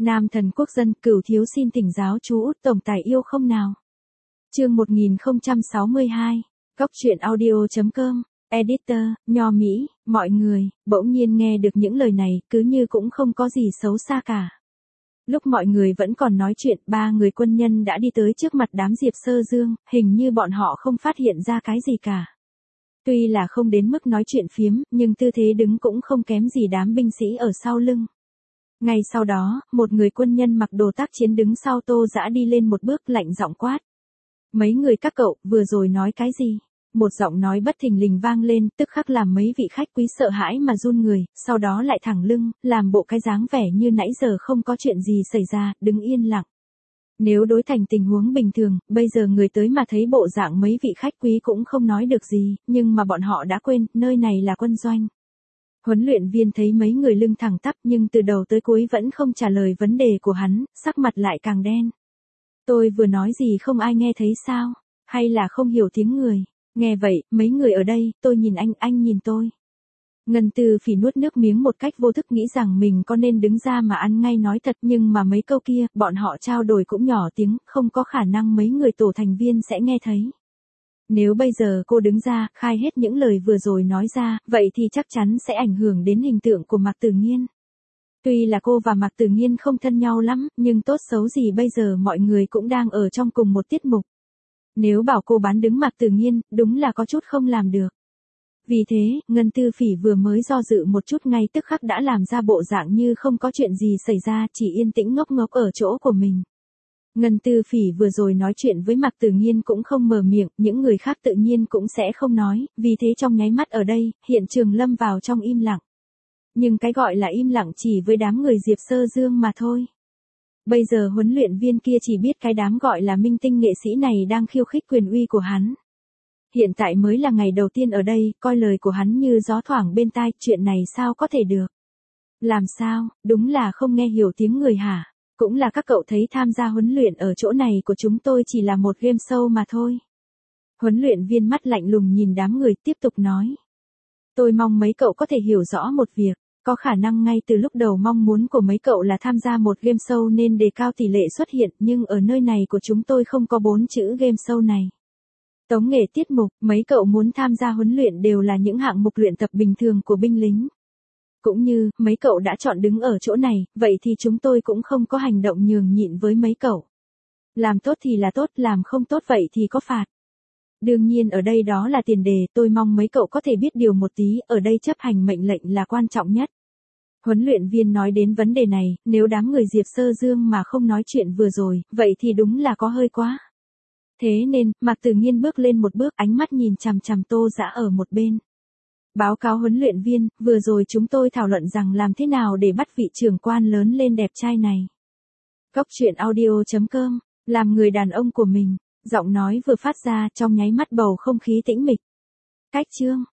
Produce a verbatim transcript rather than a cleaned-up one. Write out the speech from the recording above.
Nam thần quốc dân, Cửu thiếu xin thỉnh giáo chú Út tổng tài yêu không nào. Chương một nghìn không trăm sáu mươi hai. Góc truyện audio chấm com. Editor, Nho Mỹ, mọi người, bỗng nhiên nghe được những lời này, cứ như cũng không có gì xấu xa cả. Lúc mọi người vẫn còn nói chuyện, ba người quân nhân đã đi tới trước mặt đám Diệp Sơ Dương, hình như bọn họ không phát hiện ra cái gì cả. Tuy là không đến mức nói chuyện phiếm, nhưng tư thế đứng cũng không kém gì đám binh sĩ ở sau lưng. Ngay sau đó, một người quân nhân mặc đồ tác chiến đứng sau Tô Dã đi lên một bước lạnh giọng quát. Mấy người các cậu, vừa rồi nói cái gì? Một giọng nói bất thình lình vang lên, tức khắc làm mấy vị khách quý sợ hãi mà run người, sau đó lại thẳng lưng, làm bộ cái dáng vẻ như nãy giờ không có chuyện gì xảy ra, đứng yên lặng. Nếu đối thành tình huống bình thường, bây giờ người tới mà thấy bộ dạng mấy vị khách quý cũng không nói được gì, nhưng mà bọn họ đã quên, nơi này là quân doanh. Huấn luyện viên thấy mấy người lưng thẳng tắp nhưng từ đầu tới cuối vẫn không trả lời vấn đề của hắn, sắc mặt lại càng đen. Tôi vừa nói gì không ai nghe thấy sao? Hay là không hiểu tiếng người? Nghe vậy, mấy người ở đây, tôi nhìn anh, anh nhìn tôi. Ngân Tư Phỉ nuốt nước miếng một cách vô thức nghĩ rằng mình có nên đứng ra mà ăn ngay nói thật, nhưng mà mấy câu kia, bọn họ trao đổi cũng nhỏ tiếng, không có khả năng mấy người tổ thành viên sẽ nghe thấy. Nếu bây giờ cô đứng ra, khai hết những lời vừa rồi nói ra, vậy thì chắc chắn sẽ ảnh hưởng đến hình tượng của Mạc Tử Nghiên. Tuy là cô và Mạc Tử Nghiên không thân nhau lắm, nhưng tốt xấu gì bây giờ mọi người cũng đang ở trong cùng một tiết mục. Nếu bảo cô bán đứng Mạc Tử Nghiên, đúng là có chút không làm được. Vì thế, Ngân Tư Phỉ vừa mới do dự một chút ngay tức khắc đã làm ra bộ dạng như không có chuyện gì xảy ra, chỉ yên tĩnh ngốc ngốc ở chỗ của mình. Ngân Tư Phỉ vừa rồi nói chuyện với Mạc Tử Nghiên cũng không mở miệng, những người khác tự nhiên cũng sẽ không nói, vì thế trong nháy mắt ở đây, hiện trường lâm vào trong im lặng. Nhưng cái gọi là im lặng chỉ với đám người Diệp Sơ Dương mà thôi. Bây giờ huấn luyện viên kia chỉ biết cái đám gọi là minh tinh nghệ sĩ này đang khiêu khích quyền uy của hắn. Hiện tại mới là ngày đầu tiên ở đây, coi lời của hắn như gió thoảng bên tai, chuyện này sao có thể được? Làm sao, đúng là không nghe hiểu tiếng người hả? Cũng là các cậu thấy tham gia huấn luyện ở chỗ này của chúng tôi chỉ là một game show mà thôi. Huấn luyện viên mắt lạnh lùng nhìn đám người tiếp tục nói. Tôi mong mấy cậu có thể hiểu rõ một việc. Có khả năng ngay từ lúc đầu mong muốn của mấy cậu là tham gia một game show nên đề cao tỷ lệ xuất hiện, nhưng ở nơi này của chúng tôi không có bốn chữ game show này. Tống nghệ tiết mục, mấy cậu muốn tham gia huấn luyện đều là những hạng mục luyện tập bình thường của binh lính. Cũng như, mấy cậu đã chọn đứng ở chỗ này, vậy thì chúng tôi cũng không có hành động nhường nhịn với mấy cậu. Làm tốt thì là tốt, làm không tốt vậy thì có phạt. Đương nhiên ở đây đó là tiền đề, tôi mong mấy cậu có thể biết điều một tí, ở đây chấp hành mệnh lệnh là quan trọng nhất. Huấn luyện viên nói đến vấn đề này, nếu đám người Diệp Sơ Dương mà không nói chuyện vừa rồi, vậy thì đúng là có hơi quá. Thế nên, Mạc Tử Nghiên bước lên một bước, ánh mắt nhìn chằm chằm Tô Dã ở một bên. Báo cáo huấn luyện viên, vừa rồi chúng tôi thảo luận rằng làm thế nào để bắt vị trưởng quan lớn lên đẹp trai này. Góc truyện audio chấm com, làm người đàn ông của mình. Giọng nói vừa phát ra trong nháy mắt bầu không khí tĩnh mịch. Cách chương,